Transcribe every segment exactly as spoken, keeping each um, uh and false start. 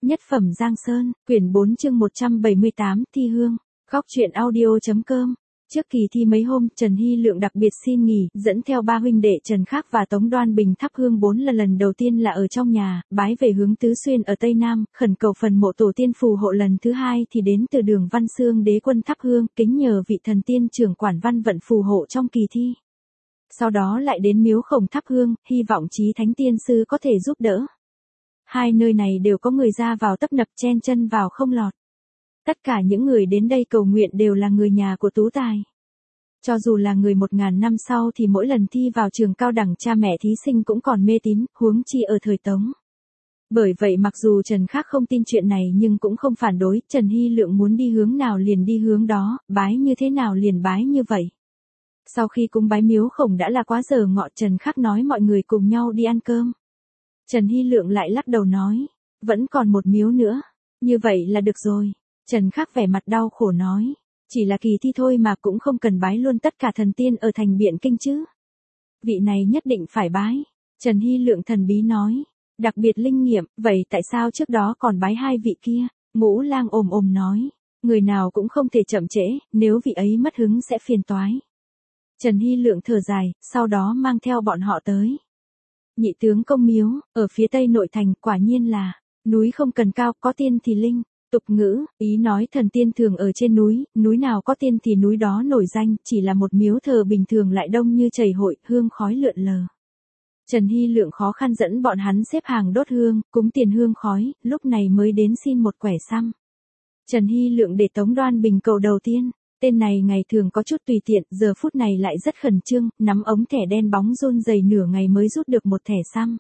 Nhất phẩm Giang Sơn, quyển bốn chương một trăm bảy mươi tám, thi hương. Góc truyện audio.com. Trước kỳ thi mấy hôm, Trần Hy Lượng đặc biệt xin nghỉ, dẫn theo ba huynh đệ Trần Khắc và Tống Đoan Bình thắp hương bốn lần. Lần đầu tiên là ở trong nhà, bái về hướng Tứ Xuyên ở Tây Nam, khẩn cầu phần mộ tổ tiên phù hộ. Lần thứ hai thì đến từ Đường Văn Xương đế quân thắp hương, kính nhờ vị thần tiên trưởng quản văn vận phù hộ trong kỳ thi. Sau đó lại đến Miếu Khổng thắp hương, hy vọng Chí Thánh Tiên Sư có thể giúp đỡ. Hai nơi này đều có người ra vào tấp nập, chen chân vào không lọt. Tất cả những người đến đây cầu nguyện đều là người nhà của Tú Tài. Cho dù là người một ngàn năm sau thì mỗi lần thi vào trường cao đẳng cha mẹ thí sinh cũng còn mê tín, huống chi ở thời Tống. Bởi vậy mặc dù Trần Khắc không tin chuyện này nhưng cũng không phản đối, Trần Hy Lượng muốn đi hướng nào liền đi hướng đó, bái như thế nào liền bái như vậy. Sau khi cúng bái Miếu Khổng đã là quá giờ ngọ, Trần Khắc nói mọi người cùng nhau đi ăn cơm. Trần Hy Lượng lại lắc đầu nói, vẫn còn một miếu nữa, như vậy là được rồi. Trần Khắc vẻ mặt đau khổ nói, chỉ là kỳ thi thôi mà cũng không cần bái luôn tất cả thần tiên ở thành Biện Kinh chứ. Vị này nhất định phải bái. Trần Hy Lượng thần bí nói, đặc biệt linh nghiệm, vậy tại sao trước đó còn bái hai vị kia? Ngũ Lang ồm ồm nói, người nào cũng không thể chậm trễ, nếu vị ấy mất hứng sẽ phiền toái. Trần Hy Lượng thở dài, sau đó mang theo bọn họ tới Nhị Tướng Công miếu, ở phía tây nội thành. Quả nhiên là, núi không cần cao, có tiên thì linh. Tục ngữ, ý nói thần tiên thường ở trên núi, núi nào có tiên thì núi đó nổi danh, chỉ là một miếu thờ bình thường lại đông như chảy hội, hương khói lượn lờ. Trần Hy Lượng khó khăn dẫn bọn hắn xếp hàng đốt hương, cúng tiền hương khói, lúc này mới đến xin một quẻ xăm. Trần Hy Lượng để Tống Đoan Bình cầu đầu tiên. Tên này ngày thường có chút tùy tiện, giờ phút này lại rất khẩn trương, nắm ống thẻ đen bóng run rẩy nửa ngày mới rút được một thẻ xăm.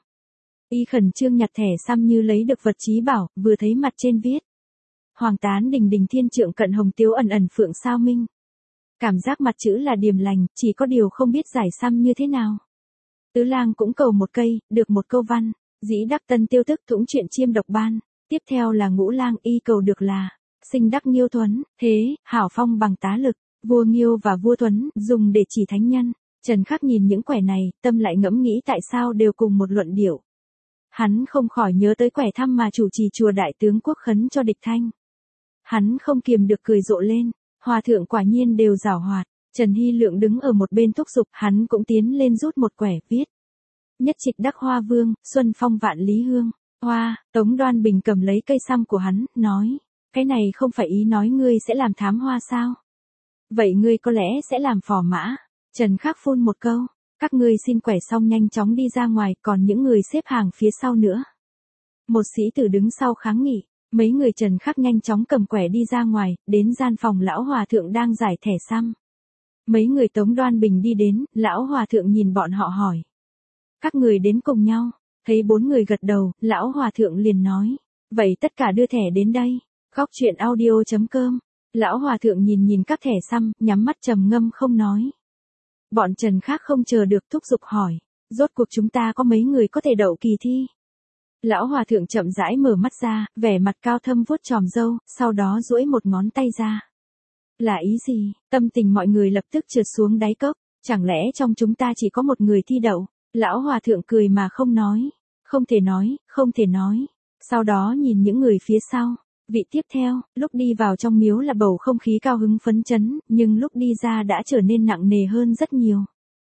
Y khẩn trương nhặt thẻ xăm như lấy được vật chí bảo, vừa thấy mặt trên viết: Hoàng tán đình đình thiên trượng cận hồng tiếu ẩn ẩn phượng sao minh. Cảm giác mặt chữ là điềm lành, chỉ có điều không biết giải xăm như thế nào. Tứ Lang cũng cầu một cây, được một câu văn: Dĩ đắc tân tiêu thức thũng chuyện chiêm độc ban. Tiếp theo là Ngũ Lang y cầu được là sinh đắc Nghiêu Thuấn, thế, hảo phong bằng tá lực, vua Nghiêu và vua Thuấn, dùng để chỉ thánh nhân. Trần Khắc nhìn những quẻ này, tâm lại ngẫm nghĩ tại sao đều cùng một luận điệu. Hắn không khỏi nhớ tới quẻ thăm mà chủ trì chùa Đại Tướng Quốc khấn cho địch thanh. Hắn không kiềm được cười rộ lên, hòa thượng quả nhiên đều giảo hoạt. Trần Hy Lượng đứng ở một bên thúc giục, hắn cũng tiến lên rút một quẻ, viết: Nhất trịch đắc hoa vương, xuân phong vạn lý hương. Hoa, Tống Đoan Bình cầm lấy cây xăm của hắn, nói: Cái này không phải ý nói ngươi sẽ làm thám hoa sao? Vậy ngươi có lẽ sẽ làm phò mã. Trần Khắc phun một câu, các ngươi xin quẻ xong nhanh chóng đi ra ngoài, còn những người xếp hàng phía sau nữa. Một sĩ tử đứng sau kháng nghị, mấy người Trần Khắc nhanh chóng cầm quẻ đi ra ngoài, đến gian phòng lão hòa thượng đang giải thẻ xăm. Mấy người Tống Đoan Bình đi đến, lão hòa thượng nhìn bọn họ hỏi: Các người đến cùng nhau? Thấy bốn người gật đầu, lão hòa thượng liền nói: Vậy tất cả đưa thẻ đến đây. Góc truyện audio.com. Lão hòa thượng nhìn nhìn các thẻ xăm, nhắm mắt trầm ngâm không nói. Bọn Trần Khắc không chờ được thúc giục hỏi: Rốt cuộc chúng ta có mấy người có thể đậu kỳ thi? Lão hòa thượng chậm rãi mở mắt ra, vẻ mặt cao thâm vuốt chòm râu, sau đó duỗi một ngón tay ra. Là ý gì? Tâm tình mọi người lập tức trượt xuống đáy cốc. Chẳng lẽ trong chúng ta chỉ có một người thi đậu? Lão hòa thượng cười mà không nói. Không thể nói, không thể nói. Sau đó nhìn những người phía sau. Vị tiếp theo, lúc đi vào trong miếu là bầu không khí cao hứng phấn chấn, nhưng lúc đi ra đã trở nên nặng nề hơn rất nhiều.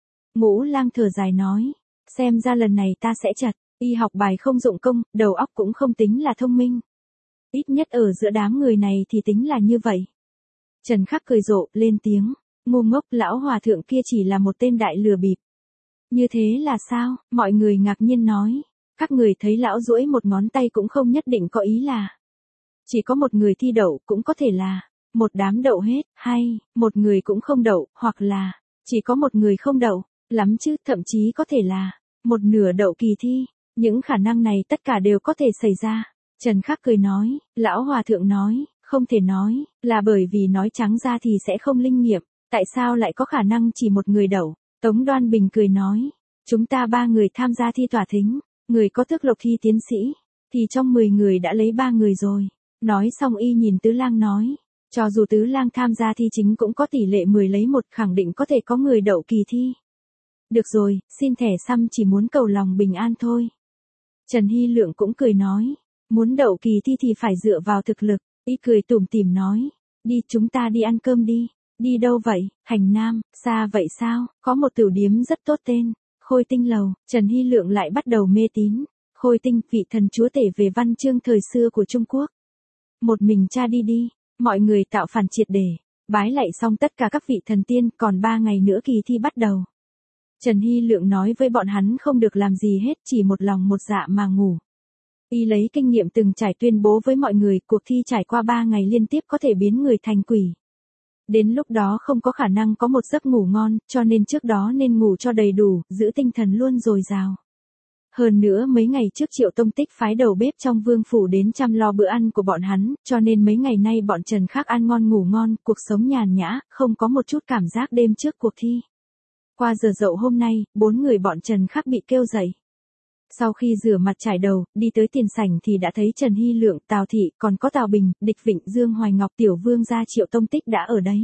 Ngũ Lang thở dài nói, xem ra lần này ta sẽ chật, y học bài không dụng công, đầu óc cũng không tính là thông minh. Ít nhất ở giữa đám người này thì tính là như vậy. Trần Khắc cười rộ, lên tiếng, ngu ngốc, lão hòa thượng kia chỉ là một tên đại lừa bịp. Như thế là sao? Mọi người ngạc nhiên nói, các người thấy lão duỗi một ngón tay cũng không nhất định có ý là chỉ có một người thi đậu, cũng có thể là một đám đậu hết, hay một người cũng không đậu, hoặc là chỉ có một người không đậu, lắm chứ, thậm chí có thể là một nửa đậu kỳ thi. Những khả năng này tất cả đều có thể xảy ra. Trần Khắc cười nói, lão hòa thượng nói, không thể nói, là bởi vì nói trắng ra thì sẽ không linh nghiệm, tại sao lại có khả năng chỉ một người đậu? Tống Đoan Bình cười nói, chúng ta ba người tham gia thi tỏa thính, người có tước lộc thi tiến sĩ, thì trong mười người đã lấy ba người rồi. Nói xong y nhìn Tứ Lang nói, cho dù Tứ Lang tham gia thi chính cũng có tỷ lệ mười lấy một, khẳng định có thể có người đậu kỳ thi. Được rồi, xin thẻ xăm chỉ muốn cầu lòng bình an thôi. Trần Hy Lượng cũng cười nói, Muốn đậu kỳ thi thì phải dựa vào thực lực, y cười tủm tỉm nói. Đi chúng ta đi ăn cơm đi. Đi đâu vậy? Hành Nam, xa vậy sao? Có một tiểu điếm rất tốt tên, Khôi Tinh Lầu. Trần Hy Lượng lại bắt đầu mê tín. Khôi Tinh, vị thần chúa tể về văn chương thời xưa của Trung Quốc. Một mình cha đi đi, mọi người tạo phản triệt để, bái lạy xong tất cả các vị thần tiên, còn ba ngày nữa kỳ thi bắt đầu. Trần Hy Lượng nói với bọn hắn không được làm gì hết, chỉ một lòng một dạ mà ngủ. Y lấy kinh nghiệm từng trải tuyên bố với mọi người, cuộc thi trải qua ba ngày liên tiếp có thể biến người thành quỷ. Đến lúc đó không có khả năng có một giấc ngủ ngon, cho nên trước đó nên ngủ cho đầy đủ, giữ tinh thần luôn dồi dào. Hơn nữa mấy ngày trước Triệu Tông Tích phái đầu bếp trong vương phủ đến chăm lo bữa ăn của bọn hắn, cho nên mấy ngày nay bọn Trần Khắc ăn ngon ngủ ngon, cuộc sống nhàn nhã, không có một chút cảm giác đêm trước cuộc thi. Qua giờ dậu hôm nay, bốn người bọn Trần Khắc bị kêu dậy. Sau khi rửa mặt trải đầu, đi tới tiền sảnh thì đã thấy Trần Hy Lượng, Tào Thị, còn có Tào Bình, Địch Vịnh, Dương Hoài Ngọc, Tiểu Vương gia Triệu Tông Tích đã ở đấy.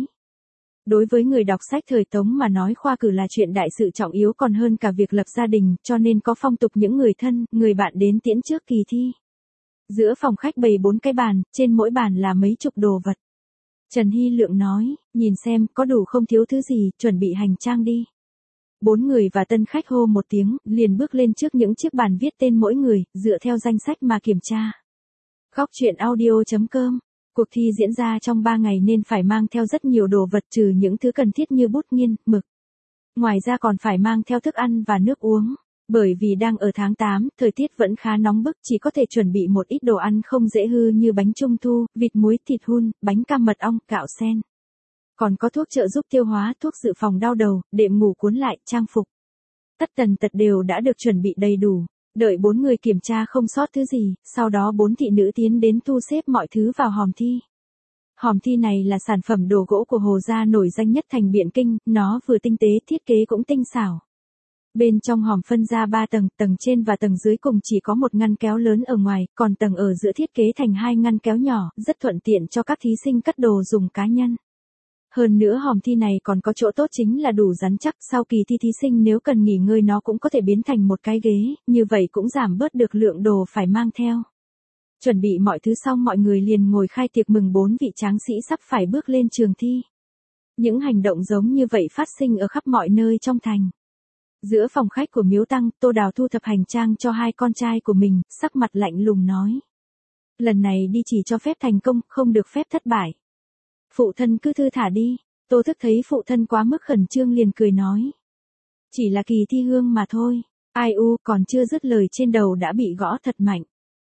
Đối với người đọc sách thời Tống mà nói khoa cử là chuyện đại sự trọng yếu còn hơn cả việc lập gia đình, cho nên có phong tục những người thân, người bạn đến tiễn trước kỳ thi. Giữa phòng khách bày bốn cái bàn, trên mỗi bàn là mấy chục đồ vật. Trần Hy Lượng nói, nhìn xem có đủ không thiếu thứ gì, chuẩn bị hành trang đi. Bốn người và tân khách hô một tiếng, liền bước lên trước những chiếc bàn viết tên mỗi người, dựa theo danh sách mà kiểm tra. Góc truyện audio chấm com. Cuộc thi diễn ra trong ba ngày nên phải mang theo rất nhiều đồ vật trừ những thứ cần thiết như bút nghiên, mực. Ngoài ra còn phải mang theo thức ăn và nước uống. Bởi vì đang ở tháng tám, thời tiết vẫn khá nóng bức, chỉ có thể chuẩn bị một ít đồ ăn không dễ hư như bánh trung thu, vịt muối, thịt hun, bánh cam mật ong, gạo sen. Còn có thuốc trợ giúp tiêu hóa, thuốc dự phòng đau đầu, đệm ngủ cuốn lại, trang phục. Tất tần tật đều đã được chuẩn bị đầy đủ. Đợi bốn người kiểm tra không sót thứ gì, sau đó bốn thị nữ tiến đến thu xếp mọi thứ vào hòm thi. Hòm thi này là sản phẩm đồ gỗ của Hồ gia nổi danh nhất thành Biện Kinh, nó vừa tinh tế, thiết kế cũng tinh xảo. Bên trong hòm phân ra ba tầng, tầng trên và tầng dưới cùng chỉ có một ngăn kéo lớn ở ngoài, còn tầng ở giữa thiết kế thành hai ngăn kéo nhỏ, rất thuận tiện cho các thí sinh cất đồ dùng cá nhân. Hơn nữa hòm thi này còn có chỗ tốt chính là đủ rắn chắc, sau kỳ thi thí sinh nếu cần nghỉ ngơi nó cũng có thể biến thành một cái ghế, như vậy cũng giảm bớt được lượng đồ phải mang theo. Chuẩn bị mọi thứ xong mọi người liền ngồi khai tiệc mừng bốn vị tráng sĩ sắp phải bước lên trường thi. Những hành động giống như vậy phát sinh ở khắp mọi nơi trong thành. Giữa phòng khách của Miếu Tăng, Tô Đào thu thập hành trang cho hai con trai của mình, sắc mặt lạnh lùng nói. Lần này đi chỉ cho phép thành công, không được phép thất bại. Phụ thân cứ thư thả đi. Tô Thức thấy phụ thân quá mức khẩn trương liền cười nói. Chỉ là kỳ thi hương mà thôi. Ai u, còn chưa dứt lời trên đầu đã bị gõ thật mạnh.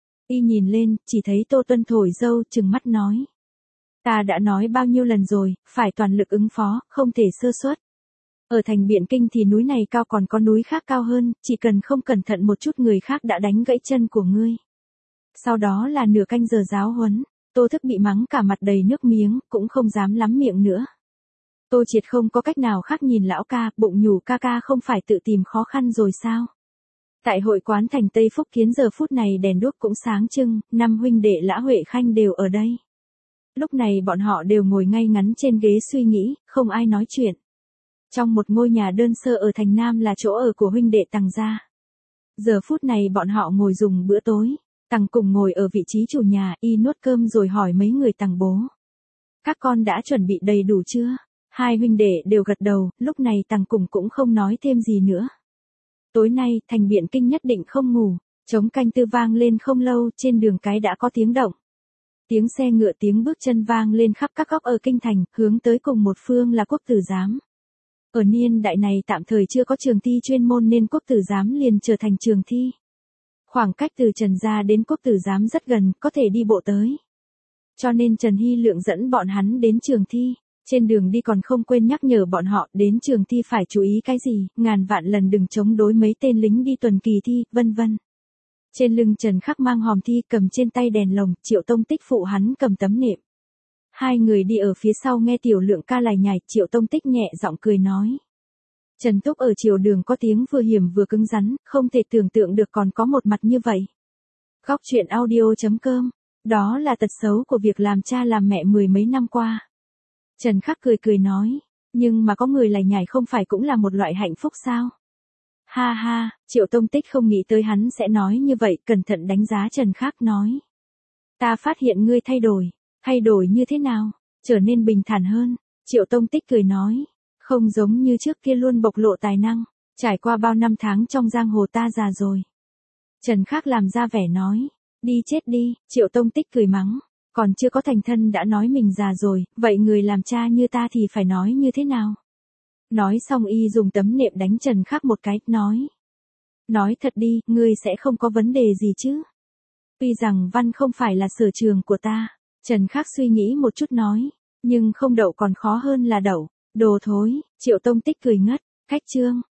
Y nhìn lên, chỉ thấy Tô Tuân thổi dâu, trừng mắt nói. Ta đã nói bao nhiêu lần rồi, phải toàn lực ứng phó, không thể sơ suất. Ở thành Biện Kinh thì núi này cao còn có núi khác cao hơn, chỉ cần không cẩn thận một chút người khác đã đánh gãy chân của ngươi. Sau đó là nửa canh giờ giáo huấn. Tô Thức bị mắng cả mặt đầy nước miếng, cũng không dám lắm miệng nữa. Tô Triệt không có cách nào khác nhìn lão ca, bụng nhủ ca ca không phải tự tìm khó khăn rồi sao? Tại hội quán thành Tây Phúc Kiến giờ phút này đèn đuốc cũng sáng trưng, năm huynh đệ Lã Huệ Khanh đều ở đây. Lúc này bọn họ đều ngồi ngay ngắn trên ghế suy nghĩ, không ai nói chuyện. Trong một ngôi nhà đơn sơ ở thành Nam là chỗ ở của huynh đệ Tằng gia. Giờ phút này bọn họ ngồi dùng bữa tối. Tằng cùng ngồi ở vị trí chủ nhà, y nuốt cơm rồi hỏi mấy người Tằng bố. Các con đã chuẩn bị đầy đủ chưa? Hai huynh đệ đều gật đầu, lúc này Tằng cùng cũng không nói thêm gì nữa. Tối nay, thành Biện Kinh nhất định không ngủ, trống canh tư vang lên không lâu, trên đường cái đã có tiếng động. Tiếng xe ngựa tiếng bước chân vang lên khắp các góc ở kinh thành, hướng tới cùng một phương là Quốc Tử Giám. Ở niên đại này tạm thời chưa có trường thi chuyên môn nên Quốc Tử Giám liền trở thành trường thi. Khoảng cách từ Trần gia đến Quốc Tử Giám rất gần, có thể đi bộ tới. Cho nên Trần Hy Lượng dẫn bọn hắn đến trường thi. Trên đường đi còn không quên nhắc nhở bọn họ đến trường thi phải chú ý cái gì, ngàn vạn lần đừng chống đối mấy tên lính đi tuần kỳ thi, vân vân. Trên lưng Trần Khắc mang hòm thi, cầm trên tay đèn lồng, Triệu Tông Tích phụ hắn cầm tấm nệm. Hai người đi ở phía sau nghe Tiểu Lượng ca lải nhải, Triệu Tông Tích nhẹ giọng cười nói. Trần Túc ở triều đường có tiếng vừa hiểm vừa cứng rắn, không thể tưởng tượng được còn có một mặt như vậy. Góc truyện audio chấm com. Đó là tật xấu của việc làm cha làm mẹ mười mấy năm qua. Trần Khắc cười cười nói, nhưng mà có người lải nhải không phải cũng là một loại hạnh phúc sao? Ha ha, Triệu Tông Tích không nghĩ tới hắn sẽ nói như vậy, cẩn thận đánh giá Trần Khắc nói. Ta phát hiện ngươi thay đổi. Thay đổi như thế nào? Trở nên bình thản hơn. Triệu Tông Tích cười nói. Không giống như trước kia luôn bộc lộ tài năng. Trải qua bao năm tháng trong giang hồ ta già rồi. Trần Khắc làm ra vẻ nói. Đi chết đi, Triệu Tông Tích cười mắng. Còn chưa có thành thân đã nói mình già rồi, vậy người làm cha như ta thì phải nói như thế nào? Nói xong y dùng tấm nệm đánh Trần Khắc một cái, nói. Nói thật đi, ngươi sẽ không có vấn đề gì chứ? Tuy rằng văn không phải là sở trường của ta. Trần Khắc suy nghĩ một chút nói. Nhưng không đậu còn khó hơn là đậu. Đồ thối, Triệu Tông Tích cười ngất. Khách trương,